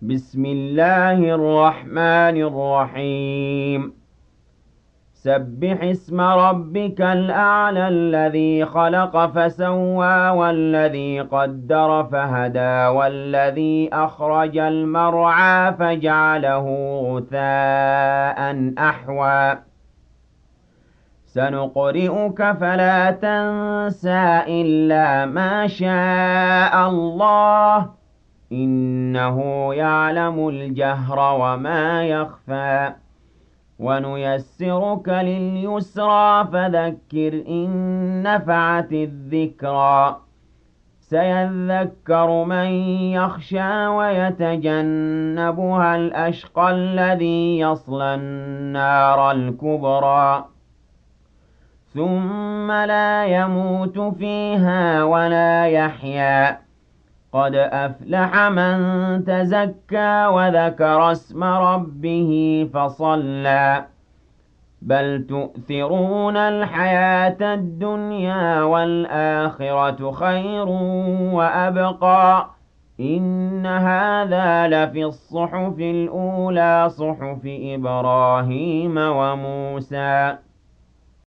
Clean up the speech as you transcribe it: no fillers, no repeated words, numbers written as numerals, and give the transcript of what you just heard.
بسم الله الرحمن الرحيم سبح اسم ربك الأعلى الذي خلق فسوى والذي قدر فهدى والذي أخرج المرعى فجعله غثاء أحوى سنقرئك فلا تنسى إلا ما شاء الله إنه يعلم الجهر وما يخفى ونيسرك لليسرى فذكر إن نفعت الذكرى سيذكر من يخشى ويتجنبها الأشقى الذي يصلى النار الكبرى ثم لا يموت فيها ولا يحيا قد أفلح من تزكى وذكر اسم ربه فصلى بل تؤثرون الحياة الدنيا والآخرة خير وأبقى إن هذا لفي الصحف الأولى صحف إبراهيم وموسى